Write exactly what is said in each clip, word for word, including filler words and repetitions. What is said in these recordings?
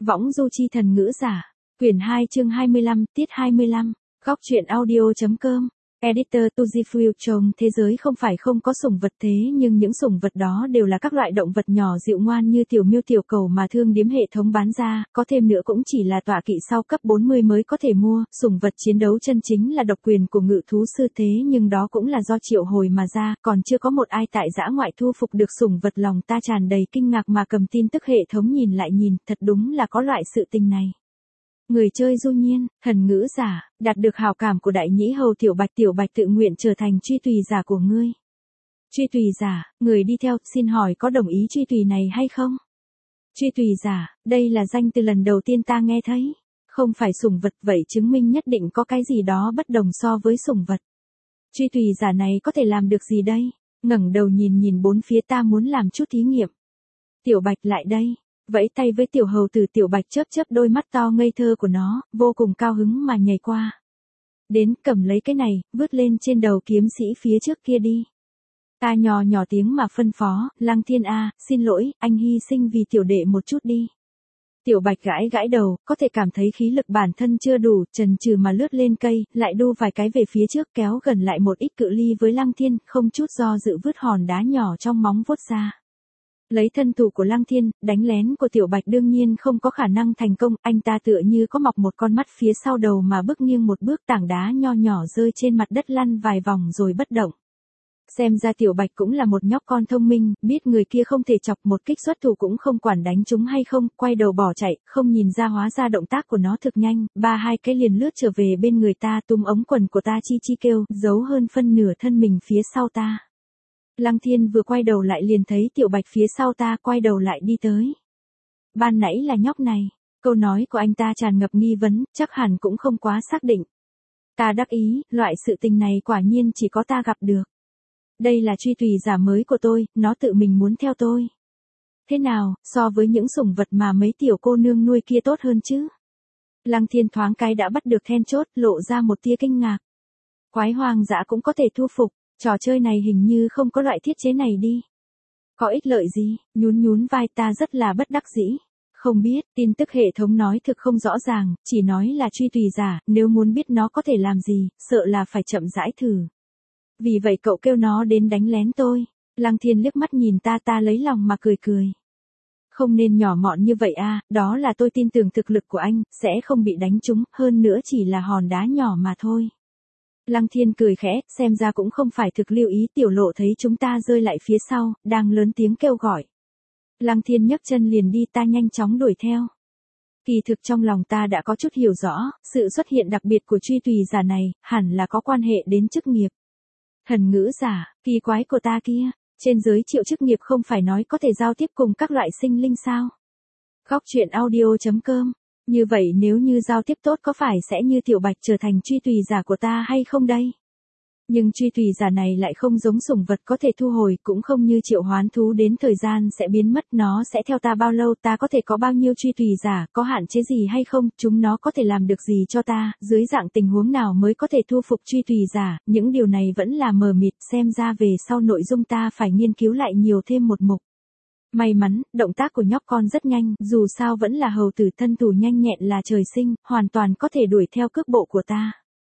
Võng du chi thần ngữ giả. Quyển hai chương hai mươi lăm, tiết hai mươi lăm. Góc truyện audio.com. Editor Tujifuel Chồng thế giới không phải không có sủng vật thế nhưng những sủng vật đó đều là các loại động vật nhỏ dịu ngoan như tiểu miêu tiểu cầu mà thương điếm hệ thống bán ra, có thêm nữa cũng chỉ là tọa kỵ sau cấp bốn mươi mới có thể mua, sủng vật chiến đấu chân chính là độc quyền của ngự thú sư thế nhưng đó cũng là do triệu hồi mà ra, còn chưa có một ai tại dã ngoại thu phục được sủng vật. Lòng ta tràn đầy kinh ngạc mà cầm tin tức hệ thống nhìn lại nhìn, thật đúng là có loại sự tình này. Người chơi du nhiên, thần ngữ giả, đạt được hào cảm của đại nhĩ hầu tiểu bạch. Tiểu bạch tự nguyện trở thành truy tùy giả của ngươi. Truy tùy giả, người đi theo, xin hỏi có đồng ý truy tùy này hay không? Truy tùy giả, đây là danh từ lần đầu tiên ta nghe thấy. Không phải sủng vật vậy chứng minh nhất định có cái gì đó bất đồng so với sủng vật. Truy tùy giả này có thể làm được gì đây? Ngẩng đầu nhìn nhìn bốn phía, ta muốn làm chút thí nghiệm. Tiểu bạch lại đây. Vẫy tay với tiểu hầu tử. Tiểu bạch chớp chớp đôi mắt to ngây thơ của nó, vô cùng cao hứng mà nhảy qua. Đến, cầm lấy cái này, vứt lên trên đầu kiếm sĩ phía trước kia đi. Ta nhỏ nhỏ tiếng mà phân phó, Lăng Thiên a, xin lỗi, anh hy sinh vì tiểu đệ một chút đi. Tiểu bạch gãi gãi đầu, có thể cảm thấy khí lực bản thân chưa đủ, chần chừ mà lướt lên cây, lại đu vài cái về phía trước, kéo gần lại một ít cự ly với Lăng Thiên, không chút do dự vứt hòn đá nhỏ trong móng vuốt ra. Lấy thân thủ của Lăng Thiên, đánh lén của tiểu bạch đương nhiên không có khả năng thành công, anh ta tựa như có mọc một con mắt phía sau đầu mà bước nghiêng một bước, tảng đá nho nhỏ rơi trên mặt đất lăn vài vòng rồi bất động. Xem ra tiểu bạch cũng là một nhóc con thông minh, biết người kia không thể chọc, một kích xuất thủ cũng không quản đánh chúng hay không, quay đầu bỏ chạy, không nhìn ra hóa ra động tác của nó thực nhanh, ba hai cái liền lướt trở về bên người ta, túm ống quần của ta chi chi kêu, giấu hơn phân nửa thân mình phía sau ta. Lăng Thiên vừa quay đầu lại liền thấy tiểu bạch phía sau ta, quay đầu lại đi tới. Ban nãy là nhóc này, câu nói của anh ta tràn ngập nghi vấn, chắc hẳn cũng không quá xác định. Ta đắc ý, loại sự tình này quả nhiên chỉ có ta gặp được. Đây là truy tùy giả mới của tôi, nó tự mình muốn theo tôi. Thế nào, so với những sủng vật mà mấy tiểu cô nương nuôi kia tốt hơn chứ? Lăng Thiên thoáng cái đã bắt được then chốt, lộ ra một tia kinh ngạc. Quái hoang dã cũng có thể thu phục. Trò chơi này hình như không có loại thiết chế này đi. Có ích lợi gì? Nhún nhún vai, ta rất là bất đắc dĩ. Không biết, tin tức hệ thống nói thực không rõ ràng, chỉ nói là truy tùy giả, nếu muốn biết nó có thể làm gì, sợ là phải chậm rãi thử. Vì vậy cậu kêu nó đến đánh lén tôi. Lăng Thiên liếc mắt nhìn ta, ta lấy lòng mà cười cười. Không nên nhỏ mọn như vậy a, đó là tôi tin tưởng thực lực của anh, sẽ không bị đánh trúng, hơn nữa chỉ là hòn đá nhỏ mà thôi. Lăng Thiên cười khẽ, xem ra cũng không phải thực lưu ý. Tiểu lộ thấy chúng ta rơi lại phía sau, đang lớn tiếng kêu gọi. Lăng Thiên nhấc chân liền đi, ta nhanh chóng đuổi theo. Kỳ thực trong lòng ta đã có chút hiểu rõ, sự xuất hiện đặc biệt của truy tùy giả này, hẳn là có quan hệ đến chức nghiệp. Thần ngữ giả, kỳ quái của ta kia, trên giới triệu chức nghiệp không phải nói có thể giao tiếp cùng các loại sinh linh sao? Góc truyện audio.com. Như vậy nếu như giao tiếp tốt có phải sẽ như tiểu bạch trở thành truy tùy giả của ta hay không đây? Nhưng truy tùy giả này lại không giống sủng vật có thể thu hồi, cũng không như triệu hoán thú đến thời gian sẽ biến mất, nó sẽ theo ta bao lâu, ta có thể có bao nhiêu truy tùy giả, có hạn chế gì hay không, chúng nó có thể làm được gì cho ta, dưới dạng tình huống nào mới có thể thu phục truy tùy giả, những điều này vẫn là mờ mịt, xem ra về sau nội dung ta phải nghiên cứu lại nhiều thêm một mục. May mắn, động tác của nhóc con rất nhanh, dù sao vẫn là hầu tử, thân thủ nhanh nhẹn là trời sinh, hoàn toàn có thể đuổi theo cước bộ của ta.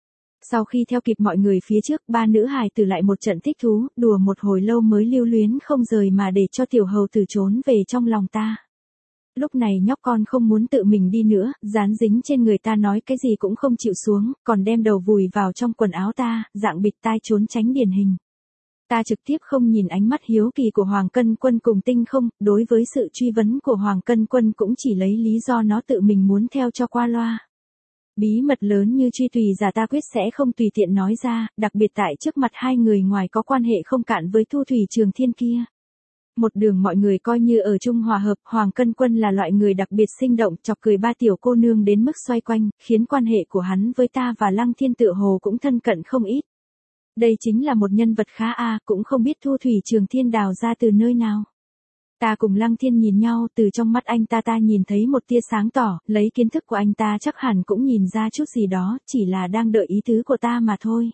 Sau khi theo kịp mọi người phía trước, ba nữ hài tử lại một trận thích thú, đùa một hồi lâu mới lưu luyến không rời mà để cho tiểu hầu tử trốn về trong lòng ta. Lúc này nhóc con không muốn tự mình đi nữa, dán dính trên người ta nói cái gì cũng không chịu xuống, còn đem đầu vùi vào trong quần áo ta, dạng bịt tai trốn tránh điển hình. Ta trực tiếp không nhìn ánh mắt hiếu kỳ của Hoàng Cân Quân cùng Tinh Không, đối với sự truy vấn của Hoàng Cân Quân cũng chỉ lấy lý do nó tự mình muốn theo cho qua loa. Bí mật lớn như truy tùy giả ta quyết sẽ không tùy tiện nói ra, đặc biệt tại trước mặt hai người ngoài có quan hệ không cạn với Thu Thủy Trường Thiên kia. Một đường mọi người coi như ở chung hòa hợp, Hoàng Cân Quân là loại người đặc biệt sinh động, chọc cười ba tiểu cô nương đến mức xoay quanh, khiến quan hệ của hắn với ta và Lăng Thiên tựa hồ cũng thân cận không ít. Đây chính là một nhân vật khá a, cũng không biết Thu Thủy Trường Thiên đào ra từ nơi nào. Ta cùng Lăng Thiên nhìn nhau, từ trong mắt anh ta ta nhìn thấy một tia sáng tỏ, lấy kiến thức của anh ta chắc hẳn cũng nhìn ra chút gì đó, chỉ là đang đợi ý tứ của ta mà thôi.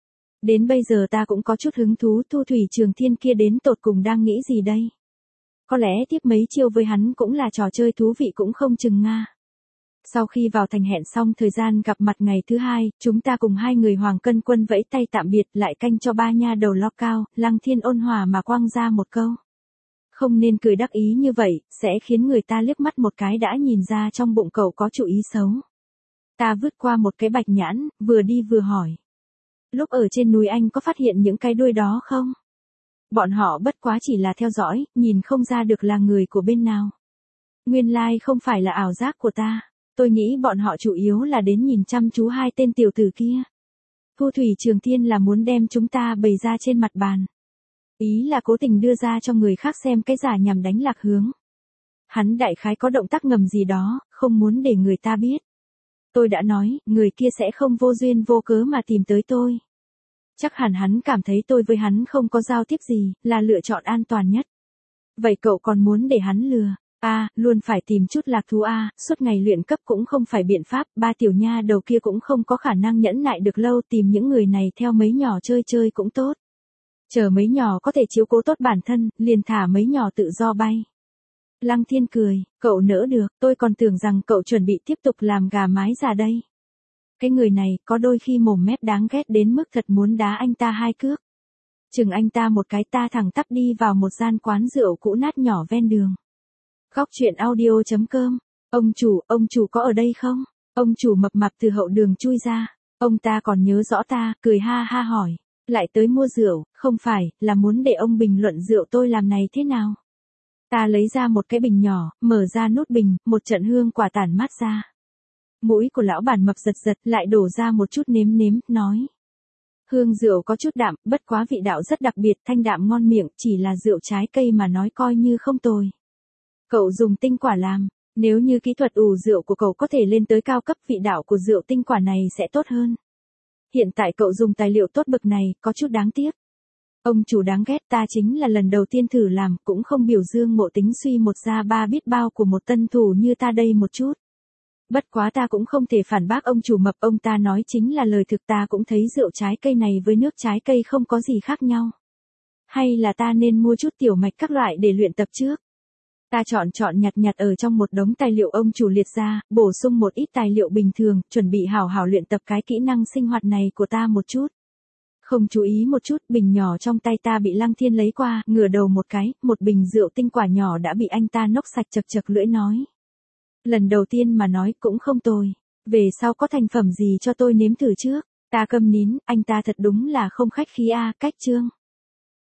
Đến bây giờ ta cũng có chút hứng thú, Thu Thủy Trường Thiên kia đến tột cùng đang nghĩ gì đây? Có lẽ tiếp mấy chiêu với hắn cũng là trò chơi thú vị cũng không chừng nga. Sau khi vào thành hẹn xong thời gian gặp mặt ngày thứ hai, chúng ta cùng hai người Hoàng Cân Quân vẫy tay tạm biệt lại canh cho ba nha đầu lo cao, Lăng Thiên ôn hòa mà quăng ra một câu. Không nên cười đắc ý như vậy, sẽ khiến người ta liếc mắt một cái đã nhìn ra trong bụng cậu có chủ ý xấu. Ta vứt qua một cái bạch nhãn, vừa đi vừa hỏi. Lúc ở trên núi anh có phát hiện những cái đuôi đó không? Bọn họ bất quá chỉ là theo dõi, nhìn không ra được là người của bên nào. Nguyên lai không phải là ảo giác của ta. Tôi nghĩ bọn họ chủ yếu là đến nhìn chăm chú hai tên tiểu tử kia. Thu Thủy Trường Thiên là muốn đem chúng ta bày ra trên mặt bàn. Ý là cố tình đưa ra cho người khác xem cái giả nhằm đánh lạc hướng. Hắn đại khái có động tác ngầm gì đó, không muốn để người ta biết. Tôi đã nói, người kia sẽ không vô duyên vô cớ mà tìm tới tôi. Chắc hẳn hắn cảm thấy tôi với hắn không có giao tiếp gì, là lựa chọn an toàn nhất. Vậy cậu còn muốn để hắn lừa? À, luôn phải tìm chút lạc thú à, suốt ngày luyện cấp cũng không phải biện pháp, ba tiểu nha đầu kia cũng không có khả năng nhẫn nại được lâu, tìm những người này theo mấy nhỏ chơi chơi cũng tốt. Chờ mấy nhỏ có thể chiếu cố tốt bản thân, liền thả mấy nhỏ tự do bay. Lăng Thiên cười, cậu nỡ được, tôi còn tưởng rằng cậu chuẩn bị tiếp tục làm gà mái già đây. Cái người này, có đôi khi mồm mép đáng ghét đến mức thật muốn đá anh ta hai cước. Chừng anh ta một cái ta thẳng tắp đi vào một gian quán rượu cũ nát nhỏ ven đường. Góc chuyện audio chấm com. Ông chủ, ông chủ có ở đây không? Ông chủ mập mạp từ hậu đường chui ra. Ông ta còn nhớ rõ ta, cười ha ha hỏi. Lại tới mua rượu, không phải, là muốn để ông bình luận rượu tôi làm này thế nào? Ta lấy ra một cái bình nhỏ, mở ra nút bình, một trận hương quả tản mát ra. Mũi của lão bản mập giật giật, lại đổ ra một chút nếm nếm, nói. Hương rượu có chút đạm, bất quá vị đạo rất đặc biệt, thanh đạm ngon miệng, chỉ là rượu trái cây mà nói coi như không tồi. Cậu dùng tinh quả làm, nếu như kỹ thuật ủ rượu của cậu có thể lên tới cao cấp, vị đạo của rượu tinh quả này sẽ tốt hơn. Hiện tại cậu dùng tài liệu tốt bậc này, có chút đáng tiếc. Ông chủ đáng ghét, ta chính là lần đầu tiên thử làm, cũng không biểu dương ngộ tính suy một ra ba biết bao của một tân thủ như ta đây một chút. Bất quá ta cũng không thể phản bác ông chủ mập, ông ta nói chính là lời thực, ta cũng thấy rượu trái cây này với nước trái cây không có gì khác nhau. Hay là ta nên mua chút tiểu mạch các loại để luyện tập trước? Ta chọn chọn nhặt nhặt ở trong một đống tài liệu ông chủ liệt ra, bổ sung một ít tài liệu bình thường, chuẩn bị hào hào luyện tập cái kỹ năng sinh hoạt này của ta một chút. Không chú ý một chút, bình nhỏ trong tay ta bị Lăng Thiên lấy qua, ngửa đầu một cái, một bình rượu tinh quả nhỏ đã bị anh ta nốc sạch, chật chật lưỡi nói. Lần đầu tiên mà nói cũng không tồi, về sau có thành phẩm gì cho tôi nếm thử trước. Ta câm nín, anh ta thật đúng là không khách khí a, cách chương.